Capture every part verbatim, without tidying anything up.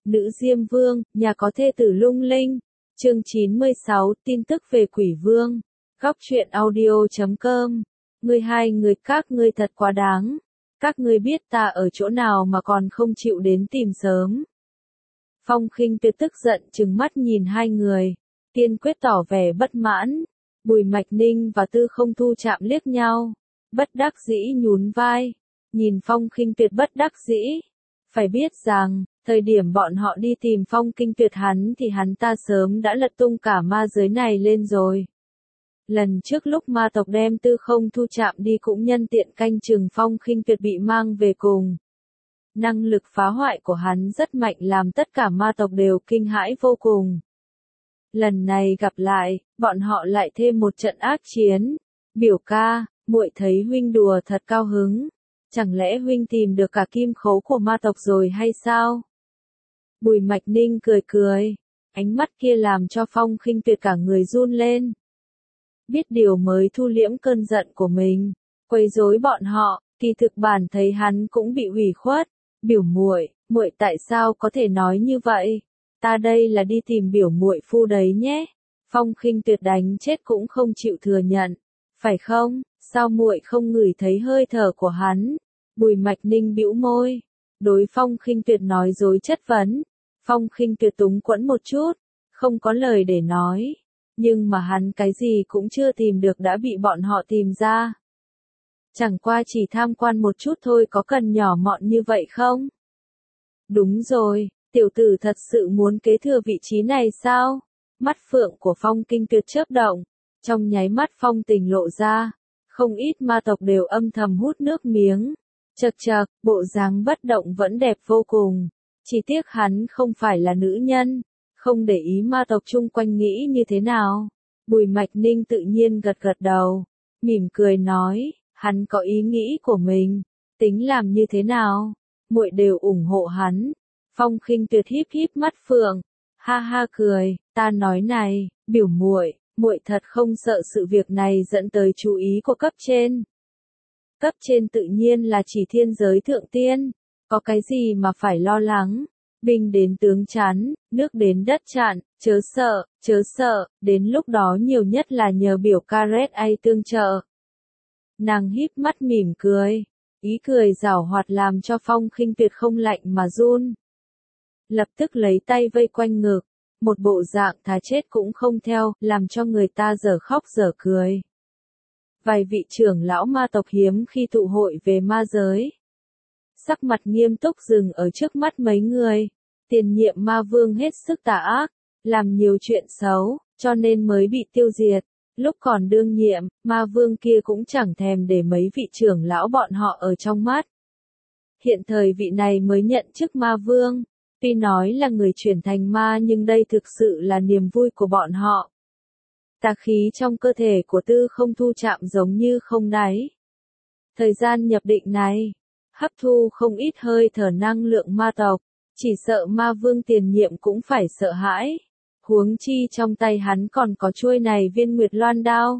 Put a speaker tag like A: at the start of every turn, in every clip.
A: Nữ Diêm Vương, nhà có thê tử lung linh. Chương chín mươi sáu, tin tức về Quỷ Vương. Góc truyện audio chấm com. Ngươi hai người các ngươi thật quá đáng. Các ngươi biết ta ở chỗ nào mà còn không chịu đến tìm sớm. Phong Khinh Tuyệt tức giận trừng mắt nhìn hai người, kiên quyết tỏ vẻ bất mãn. Bùi Mạch Ninh và Tư Không Thu chạm liếc nhau, bất đắc dĩ nhún vai, nhìn Phong Khinh Tuyệt bất đắc dĩ. Phải biết rằng, thời điểm bọn họ đi tìm Phong Khinh Tuyệt hắn thì hắn ta sớm đã lật tung cả ma giới này lên rồi. Lần trước lúc ma tộc đem Tư Không Thu chạm đi cũng nhân tiện canh chừng Phong Khinh Tuyệt bị mang về cùng. Năng lực phá hoại của hắn rất mạnh làm tất cả ma tộc đều kinh hãi vô cùng. Lần này gặp lại, bọn họ lại thêm một trận ác chiến. Biểu ca, muội thấy huynh đùa thật cao hứng. Chẳng lẽ huynh tìm được cả kim khấu của ma tộc rồi hay sao? Bùi Mạch Ninh cười cười, ánh mắt kia làm cho Phong Khinh Tuyệt cả người run lên. Biết điều mới thu liễm cơn giận của mình, quấy rối bọn họ, kỳ thực bản thấy hắn cũng bị hủy khuất. Biểu muội, muội tại sao có thể nói như vậy? Ta đây là đi tìm biểu muội phu đấy nhé. Phong Khinh Tuyệt đánh chết cũng không chịu thừa nhận. Phải không? Sao muội không ngửi thấy hơi thở của hắn? Bùi Mạch Ninh bĩu môi, đối Phong Khinh Tuyệt nói dối chất vấn. Phong Khinh Tuyệt túng quẫn một chút, không có lời để nói. Nhưng mà hắn cái gì cũng chưa tìm được đã bị bọn họ tìm ra. Chẳng qua chỉ tham quan một chút thôi, có cần nhỏ mọn như vậy không? Đúng rồi, tiểu tử thật sự muốn kế thừa vị trí này sao? Mắt phượng của Phong Khinh Tuyệt chớp động, trong nháy mắt phong tình lộ ra, không ít ma tộc đều âm thầm hút nước miếng. Chậc chậc, bộ dáng bất động vẫn đẹp vô cùng, chỉ tiếc hắn không phải là nữ nhân, không để ý ma tộc chung quanh nghĩ như thế nào. Bùi Mạch Ninh tự nhiên gật gật đầu, mỉm cười nói, hắn có ý nghĩ của mình, tính làm như thế nào, muội đều ủng hộ hắn. Phong Khinh Tuyệt híp híp mắt phượng, ha ha cười, ta nói này, biểu muội, muội thật không sợ sự việc này dẫn tới chú ý của cấp trên. Cấp trên tự nhiên là chỉ thiên giới thượng tiên, có cái gì mà phải lo lắng, binh đến tướng chắn, nước đến đất chặn, chớ sợ, chớ sợ, đến lúc đó nhiều nhất là nhờ biểu ca Red ai tương trợ. Nàng híp mắt mỉm cười, ý cười giảo hoạt làm cho Phong Khinh Tuyệt không lạnh mà run. Lập tức lấy tay vây quanh ngực, một bộ dạng thà chết cũng không theo, làm cho người ta dở khóc dở cười. Vài vị trưởng lão ma tộc hiếm khi tụ hội về ma giới. Sắc mặt nghiêm túc dừng ở trước mắt mấy người. Tiền nhiệm ma vương hết sức tà ác, làm nhiều chuyện xấu, cho nên mới bị tiêu diệt. Lúc còn đương nhiệm, ma vương kia cũng chẳng thèm để mấy vị trưởng lão bọn họ ở trong mắt. Hiện thời vị này mới nhận chức ma vương. Tuy nói là người chuyển thành ma nhưng đây thực sự là niềm vui của bọn họ. Tà khí trong cơ thể của Tư Không Thu chạm giống như không đáy. Thời gian nhập định này, hấp thu không ít hơi thở năng lượng ma tộc, chỉ sợ ma vương tiền nhiệm cũng phải sợ hãi. Huống chi trong tay hắn còn có chuôi này viên Nguyệt Loan đao.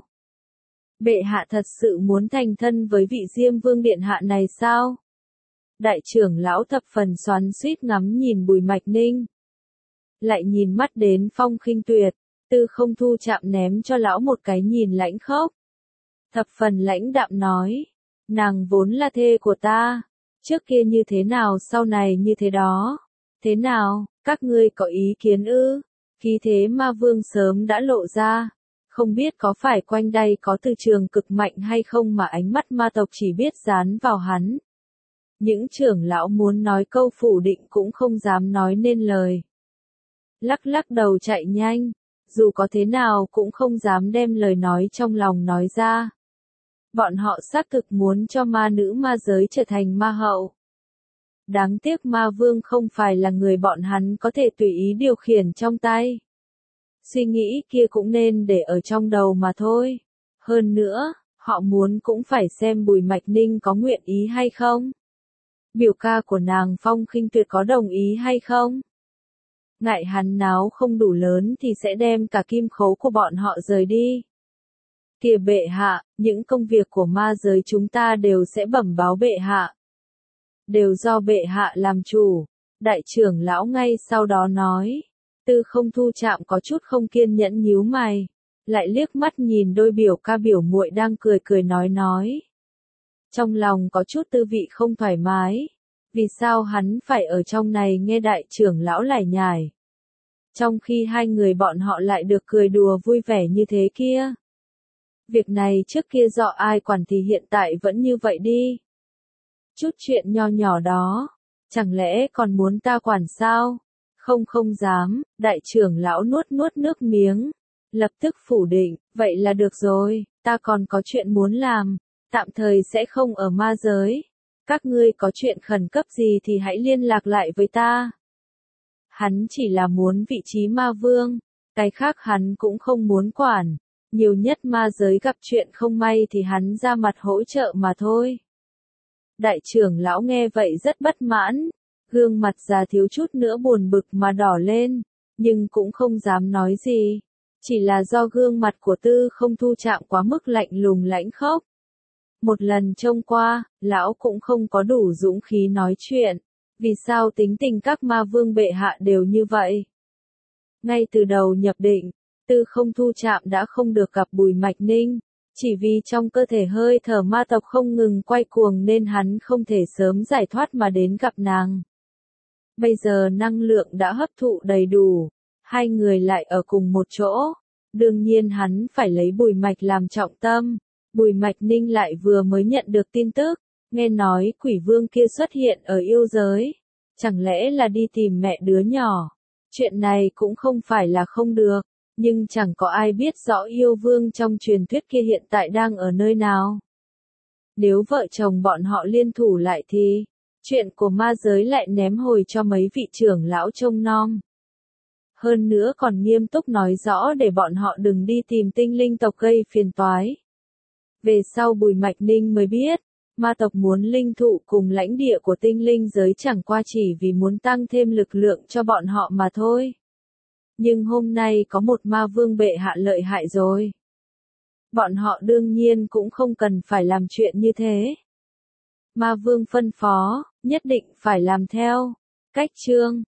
A: Bệ hạ thật sự muốn thành thân với vị Diêm Vương điện hạ này sao? Đại trưởng lão thập phần xoắn xuýt ngắm nhìn Bùi Mạch Ninh. Lại nhìn mắt đến Phong Khinh Tuyệt. Tư Không Thu chạm ném cho lão một cái nhìn lãnh khốc. Thập phần lãnh đạm nói, nàng vốn là thê của ta, trước kia như thế nào sau này như thế đó. Thế nào, các ngươi có ý kiến ư? Khí thế ma vương sớm đã lộ ra, không biết có phải quanh đây có từ trường cực mạnh hay không mà ánh mắt ma tộc chỉ biết dán vào hắn. Những trưởng lão muốn nói câu phủ định cũng không dám nói nên lời. Lắc lắc đầu chạy nhanh. Dù có thế nào cũng không dám đem lời nói trong lòng nói ra. Bọn họ xác thực muốn cho ma nữ ma giới trở thành ma hậu. Đáng tiếc ma vương không phải là người bọn hắn có thể tùy ý điều khiển trong tay. Suy nghĩ kia cũng nên để ở trong đầu mà thôi. Hơn nữa, họ muốn cũng phải xem Bùi Mạch Ninh có nguyện ý hay không. Biểu ca của nàng Phong Khinh Tuyệt có đồng ý hay không? Ngại hắn náo không đủ lớn thì sẽ đem cả kim khấu của bọn họ rời đi. Kìa bệ hạ, những công việc của ma giới chúng ta đều sẽ bẩm báo bệ hạ. Đều do bệ hạ làm chủ, Đại trưởng lão ngay sau đó nói. Tư Không Thu Trạm có chút không kiên nhẫn nhíu mày, lại liếc mắt nhìn đôi biểu ca biểu muội đang cười cười nói nói. Trong lòng có chút tư vị không thoải mái, vì sao hắn phải ở trong này nghe đại trưởng lão lải nhải. Trong khi hai người bọn họ lại được cười đùa vui vẻ như thế kia. Việc này trước kia do ai quản thì hiện tại vẫn như vậy đi. Chút chuyện nho nhỏ đó, chẳng lẽ còn muốn ta quản sao? Không không dám, đại trưởng lão nuốt nuốt nước miếng, lập tức phủ định, vậy là được rồi, ta còn có chuyện muốn làm, tạm thời sẽ không ở ma giới. Các ngươi có chuyện khẩn cấp gì thì hãy liên lạc lại với ta. Hắn chỉ là muốn vị trí ma vương, cái khác hắn cũng không muốn quản, nhiều nhất ma giới gặp chuyện không may thì hắn ra mặt hỗ trợ mà thôi. Đại trưởng lão nghe vậy rất bất mãn, gương mặt già thiếu chút nữa buồn bực mà đỏ lên, nhưng cũng không dám nói gì, chỉ là do gương mặt của Tư Không Thu Trạm quá mức lạnh lùng lãnh khốc. Một lần trông qua, lão cũng không có đủ dũng khí nói chuyện, vì sao tính tình các ma vương bệ hạ đều như vậy. Ngay từ đầu nhập định, Tư Không Thu Trạm đã không được gặp Bùi Mạch Ninh, chỉ vì trong cơ thể hơi thở ma tộc không ngừng quay cuồng nên hắn không thể sớm giải thoát mà đến gặp nàng. Bây giờ năng lượng đã hấp thụ đầy đủ, hai người lại ở cùng một chỗ, đương nhiên hắn phải lấy Bùi Mạch làm trọng tâm. Bùi Mạch Ninh lại vừa mới nhận được tin tức, nghe nói quỷ vương kia xuất hiện ở yêu giới, chẳng lẽ là đi tìm mẹ đứa nhỏ. Chuyện này cũng không phải là không được, nhưng chẳng có ai biết rõ yêu vương trong truyền thuyết kia hiện tại đang ở nơi nào. Nếu vợ chồng bọn họ liên thủ lại thì, chuyện của ma giới lại ném hồi cho mấy vị trưởng lão trông nom. Hơn nữa còn nghiêm túc nói rõ để bọn họ đừng đi tìm tinh linh tộc gây phiền toái. Về sau Bùi Mạch Ninh mới biết, ma tộc muốn linh thụ cùng lãnh địa của tinh linh giới chẳng qua chỉ vì muốn tăng thêm lực lượng cho bọn họ mà thôi. Nhưng hôm nay có một ma vương bệ hạ lợi hại rồi. Bọn họ đương nhiên cũng không cần phải làm chuyện như thế. Ma vương phân phó, nhất định phải làm theo. Cách chương